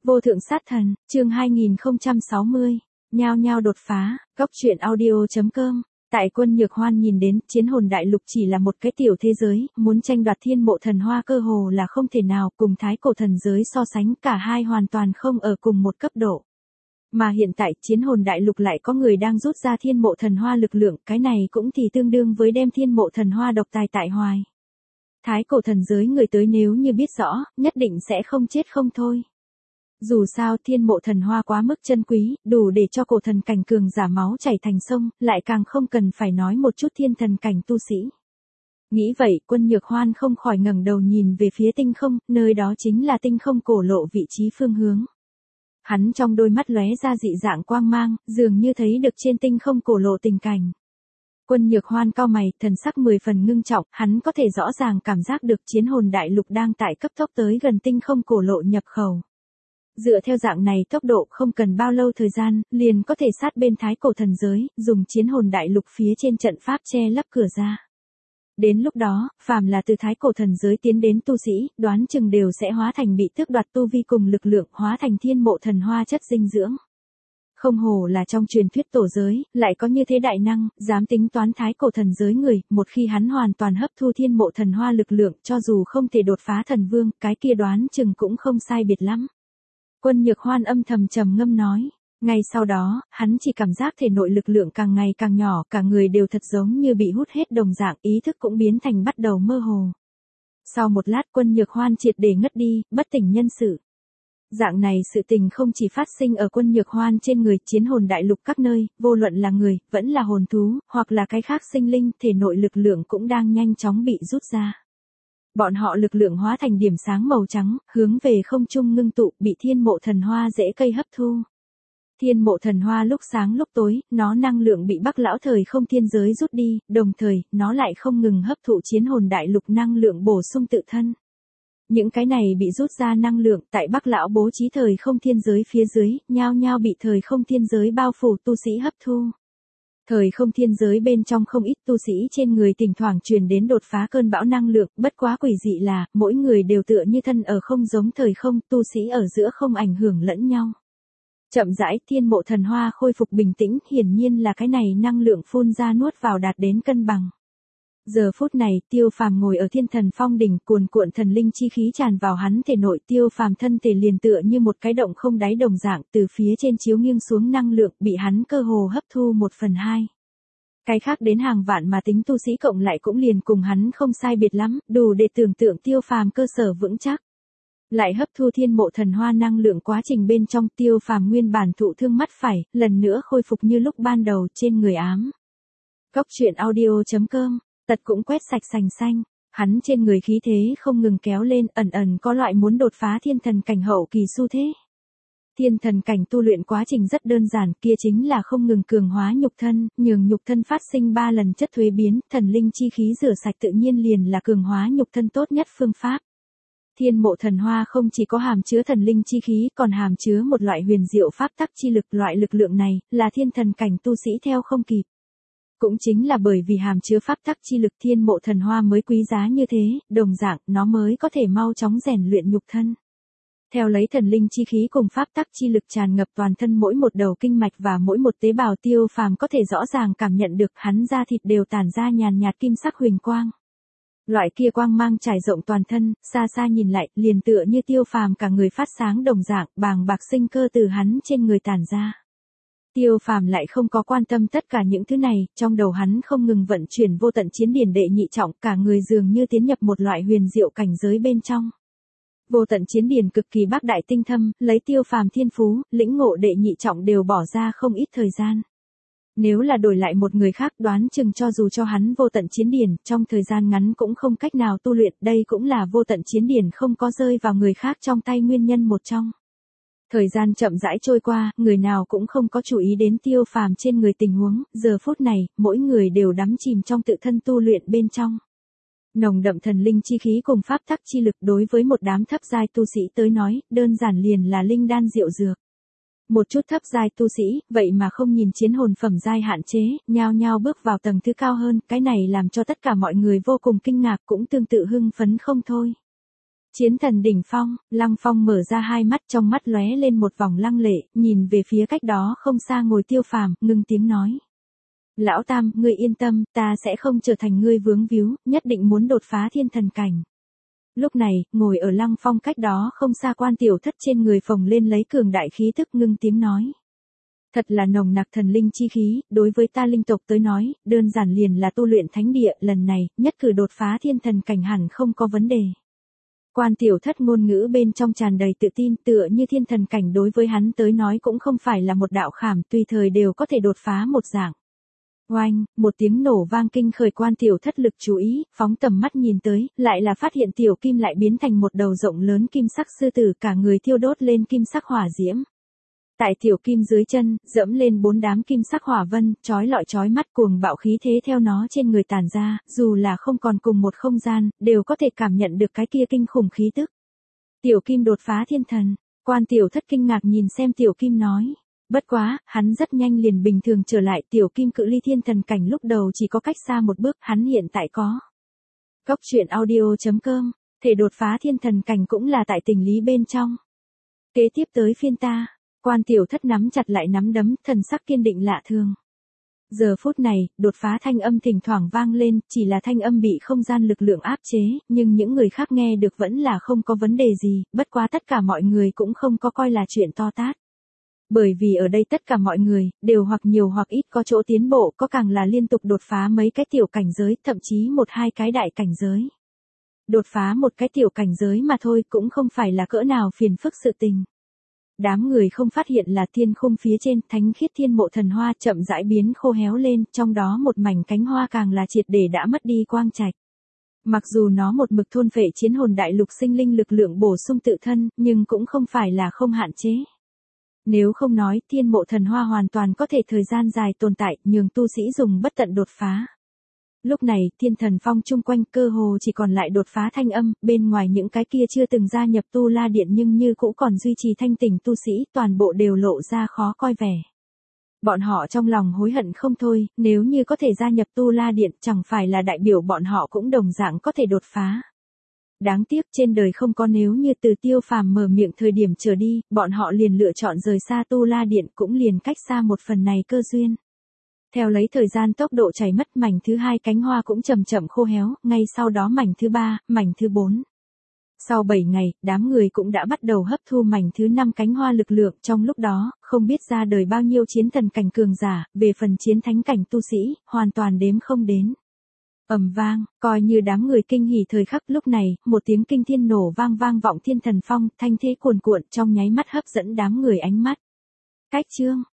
Vô thượng sát thần, chương 2060, nhao nhao đột phá, góc truyện audio.com. Tại Quân Nhược Hoan nhìn đến, chiến hồn đại lục chỉ là một cái tiểu thế giới, muốn tranh đoạt thiên mộ thần hoa cơ hồ là không thể nào, cùng thái cổ thần giới so sánh, cả hai hoàn toàn không ở cùng một cấp độ. Mà hiện tại, chiến hồn đại lục lại có người đang rút ra thiên mộ thần hoa lực lượng, cái này cũng thì tương đương với đem thiên mộ thần hoa độc tài tại hoài. Thái cổ thần giới người tới nếu như biết rõ, nhất định sẽ không chết không thôi. Dù sao thiên mộ thần hoa quá mức chân quý, đủ để cho cổ thần cảnh cường giả máu chảy thành sông, lại càng không cần phải nói một chút thiên thần cảnh tu sĩ. Nghĩ vậy, Quân Nhược Hoan không khỏi ngẩng đầu nhìn về phía tinh không, nơi đó chính là tinh không cổ lộ vị trí phương hướng. Hắn trong đôi mắt lóe ra dị dạng quang mang, dường như thấy được trên tinh không cổ lộ tình cảnh. Quân Nhược Hoan cau mày, thần sắc 10 phần ngưng trọng, hắn có thể rõ ràng cảm giác được chiến hồn đại lục đang tại cấp tốc tới gần tinh không cổ lộ nhập khẩu. Dựa theo dạng này tốc độ không cần bao lâu thời gian, liền có thể sát bên thái cổ thần giới, dùng chiến hồn đại lục phía trên trận pháp che lấp cửa ra. Đến lúc đó, phàm là từ thái cổ thần giới tiến đến tu sĩ, đoán chừng đều sẽ hóa thành bị tước đoạt tu vi cùng lực lượng, hóa thành thiên mộ thần hoa chất dinh dưỡng. Không hổ là trong truyền thuyết tổ giới, lại có như thế đại năng, dám tính toán thái cổ thần giới người, một khi hắn hoàn toàn hấp thu thiên mộ thần hoa lực lượng, cho dù không thể đột phá thần vương, cái kia đoán chừng cũng không sai biệt lắm. Quân Nhược Hoan âm thầm trầm ngâm nói. Ngay sau đó, hắn chỉ cảm giác thể nội lực lượng càng ngày càng nhỏ, cả người đều thật giống như bị hút hết đồng dạng, ý thức cũng biến thành bắt đầu mơ hồ. Sau một lát Quân Nhược Hoan triệt để ngất đi, bất tỉnh nhân sự. Dạng này sự tình không chỉ phát sinh ở Quân Nhược Hoan trên người, chiến hồn đại lục các nơi, vô luận là người, vẫn là hồn thú, hoặc là cái khác sinh linh, thể nội lực lượng cũng đang nhanh chóng bị rút ra. Bọn họ lực lượng hóa thành điểm sáng màu trắng, hướng về không trung ngưng tụ, bị thiên mộ thần hoa rễ cây hấp thu. Thiên mộ thần hoa lúc sáng lúc tối, nó năng lượng bị Bắc lão thời không thiên giới rút đi, đồng thời, nó lại không ngừng hấp thụ chiến hồn đại lục năng lượng bổ sung tự thân. Những cái này bị rút ra năng lượng tại Bắc lão bố trí thời không thiên giới phía dưới, nhao nhao bị thời không thiên giới bao phủ tu sĩ hấp thu. Thời không thiên giới bên trong không ít tu sĩ trên người thỉnh thoảng truyền đến đột phá cơn bão năng lượng, bất quá quỷ dị là, mỗi người đều tựa như thân ở không giống thời không, tu sĩ ở giữa không ảnh hưởng lẫn nhau. Chậm rãi thiên mộ thần hoa khôi phục bình tĩnh, hiển nhiên là cái này năng lượng phun ra nuốt vào đạt đến cân bằng. Giờ phút này, Tiêu Phàm ngồi ở Thiên Thần Phong đỉnh, cuồn cuộn thần linh chi khí tràn vào hắn thể nội, Tiêu Phàm thân thể liền tựa như một cái động không đáy đồng dạng, từ phía trên chiếu nghiêng xuống năng lượng, bị hắn cơ hồ hấp thu 1/2. Cái khác đến hàng vạn mà tính tu sĩ cộng lại cũng liền cùng hắn không sai biệt lắm, đủ để tưởng tượng Tiêu Phàm cơ sở vững chắc. Lại hấp thu thiên mộ thần hoa năng lượng quá trình bên trong, Tiêu Phàm nguyên bản thụ thương mắt phải, lần nữa khôi phục như lúc ban đầu, trên người ám. Góc truyện audio.com, tật cũng quét sạch sành xanh, hắn trên người khí thế không ngừng kéo lên, ẩn ẩn có loại muốn đột phá thiên thần cảnh hậu kỳ xu thế. Thiên thần cảnh tu luyện quá trình rất đơn giản, kia chính là không ngừng cường hóa nhục thân, nhường nhục thân phát sinh 3 lần chất thuế biến, thần linh chi khí rửa sạch tự nhiên liền là cường hóa nhục thân tốt nhất phương pháp. Thiên mộ thần hoa không chỉ có hàm chứa thần linh chi khí, còn hàm chứa một loại huyền diệu pháp tắc chi lực, loại lực lượng này là thiên thần cảnh tu sĩ theo không kịp. Cũng chính là bởi vì hàm chứa pháp tắc chi lực, thiên mộ thần hoa mới quý giá như thế, đồng dạng, nó mới có thể mau chóng rèn luyện nhục thân. Theo lấy thần linh chi khí cùng pháp tắc chi lực tràn ngập toàn thân mỗi một đầu kinh mạch và mỗi một tế bào, Tiêu Phàm có thể rõ ràng cảm nhận được hắn da thịt đều tản ra nhàn nhạt kim sắc huỳnh quang. Loại kia quang mang trải rộng toàn thân, xa xa nhìn lại, liền tựa như Tiêu Phàm cả người phát sáng đồng dạng, bàng bạc sinh cơ từ hắn trên người tản ra. Tiêu Phàm lại không có quan tâm tất cả những thứ này, trong đầu hắn không ngừng vận chuyển vô tận chiến điển đệ nhị trọng, cả người dường như tiến nhập một loại huyền diệu cảnh giới bên trong. Vô tận chiến điển cực kỳ bác đại tinh thâm, lấy Tiêu Phàm thiên phú, lĩnh ngộ đệ nhị trọng đều bỏ ra không ít thời gian. Nếu là đổi lại một người khác, đoán chừng cho dù cho hắn vô tận chiến điển, trong thời gian ngắn cũng không cách nào tu luyện, đây cũng là vô tận chiến điển không có rơi vào người khác trong tay nguyên nhân một trong. Thời gian chậm rãi trôi qua, người nào cũng không có chú ý đến Tiêu Phàm trên người tình huống, giờ phút này, mỗi người đều đắm chìm trong tự thân tu luyện bên trong. Nồng đậm thần linh chi khí cùng pháp tắc chi lực đối với một đám thấp giai tu sĩ tới nói, đơn giản liền là linh đan diệu dược. Một chút thấp giai tu sĩ, vậy mà không nhìn chiến hồn phẩm giai hạn chế, nhao nhao bước vào tầng thứ cao hơn, cái này làm cho tất cả mọi người vô cùng kinh ngạc, cũng tương tự hưng phấn không thôi. Chiến thần đỉnh phong, Lăng Phong mở ra hai mắt, trong mắt lóe lên một vòng lăng lệ, nhìn về phía cách đó không xa ngồi Tiêu Phàm, ngưng tiếng nói. Lão Tam, ngươi yên tâm, ta sẽ không trở thành ngươi vướng víu, nhất định muốn đột phá thiên thần cảnh. Lúc này, ngồi ở Lăng Phong cách đó không xa Quan Tiểu Thất trên người phồng lên lấy cường đại khí tức, ngưng tiếng nói. Thật là nồng nặc thần linh chi khí, đối với ta linh tộc tới nói, đơn giản liền là tu luyện thánh địa, lần này, nhất cử đột phá thiên thần cảnh hẳn không có vấn đề. Quan Tiểu Thất ngôn ngữ bên trong tràn đầy tự tin, tựa như thiên thần cảnh đối với hắn tới nói cũng không phải là một đạo khảm, tùy thời đều có thể đột phá một dạng. Oanh, một tiếng nổ vang kinh khởi Quan Tiểu Thất lực chú ý, phóng tầm mắt nhìn tới, lại là phát hiện Tiểu Kim lại biến thành một đầu rộng lớn kim sắc sư tử, cả người thiêu đốt lên kim sắc hỏa diễm. Tại Tiểu Kim dưới chân, dẫm lên 4 đám kim sắc hỏa vân, chói lọi chói mắt, cuồng bạo khí thế theo nó trên người tản ra, dù là không còn cùng một không gian, đều có thể cảm nhận được cái kia kinh khủng khí tức. Tiểu Kim đột phá thiên thần, Quan Tiểu Thất kinh ngạc nhìn xem Tiểu Kim nói. Bất quá, hắn rất nhanh liền bình thường trở lại, Tiểu Kim cự ly thiên thần cảnh lúc đầu chỉ có cách xa một bước, hắn hiện tại có. Cốc truyện audio.com, thể đột phá thiên thần cảnh cũng là tại tình lý bên trong. Kế tiếp tới phiên ta. Quan Tiểu Thất nắm chặt lại nắm đấm, thần sắc kiên định lạ thường. Giờ phút này, đột phá thanh âm thỉnh thoảng vang lên, chỉ là thanh âm bị không gian lực lượng áp chế, nhưng những người khác nghe được vẫn là không có vấn đề gì, bất quá tất cả mọi người cũng không có coi là chuyện to tát. Bởi vì ở đây tất cả mọi người, đều hoặc nhiều hoặc ít có chỗ tiến bộ, có càng là liên tục đột phá mấy cái tiểu cảnh giới, thậm chí 1-2 cái đại cảnh giới. Đột phá một cái tiểu cảnh giới mà thôi cũng không phải là cỡ nào phiền phức sự tình. Đám người không phát hiện là thiên khung phía trên, thánh khiết thiên mộ thần hoa chậm rãi biến khô héo lên, trong đó một mảnh cánh hoa càng là triệt để đã mất đi quang trạch. Mặc dù nó một mực thôn phệ chiến hồn đại lục sinh linh lực lượng bổ sung tự thân, nhưng cũng không phải là không hạn chế. Nếu không nói, thiên mộ thần hoa hoàn toàn có thể thời gian dài tồn tại, nhường tu sĩ dùng bất tận đột phá. Lúc này, thiên thần phong chung quanh cơ hồ chỉ còn lại đột phá thanh âm, bên ngoài những cái kia chưa từng gia nhập tu la điện nhưng như cũ còn duy trì thanh tỉnh tu sĩ, toàn bộ đều lộ ra khó coi vẻ. Bọn họ trong lòng hối hận không thôi, nếu như có thể gia nhập tu la điện chẳng phải là đại biểu bọn họ cũng đồng dạng có thể đột phá. Đáng tiếc trên đời không có nếu như từ Tiêu Phàm mở miệng thời điểm trở đi, bọn họ liền lựa chọn rời xa tu la điện cũng liền cách xa một phần này cơ duyên. Theo lấy thời gian tốc độ chảy mất, mảnh thứ 2 cánh hoa cũng chậm chậm khô héo, ngay sau đó mảnh thứ 3, mảnh thứ 4. Sau 7 ngày, đám người cũng đã bắt đầu hấp thu mảnh thứ 5 cánh hoa lực lượng, trong lúc đó, không biết ra đời bao nhiêu chiến thần cảnh cường giả, về phần chiến thánh cảnh tu sĩ, hoàn toàn đếm không đến. Ầm vang, coi như đám người kinh hỉ thời khắc lúc này, một tiếng kinh thiên nổ vang vang vọng thiên thần phong, thanh thế cuồn cuộn trong nháy mắt hấp dẫn đám người ánh mắt. Cách chương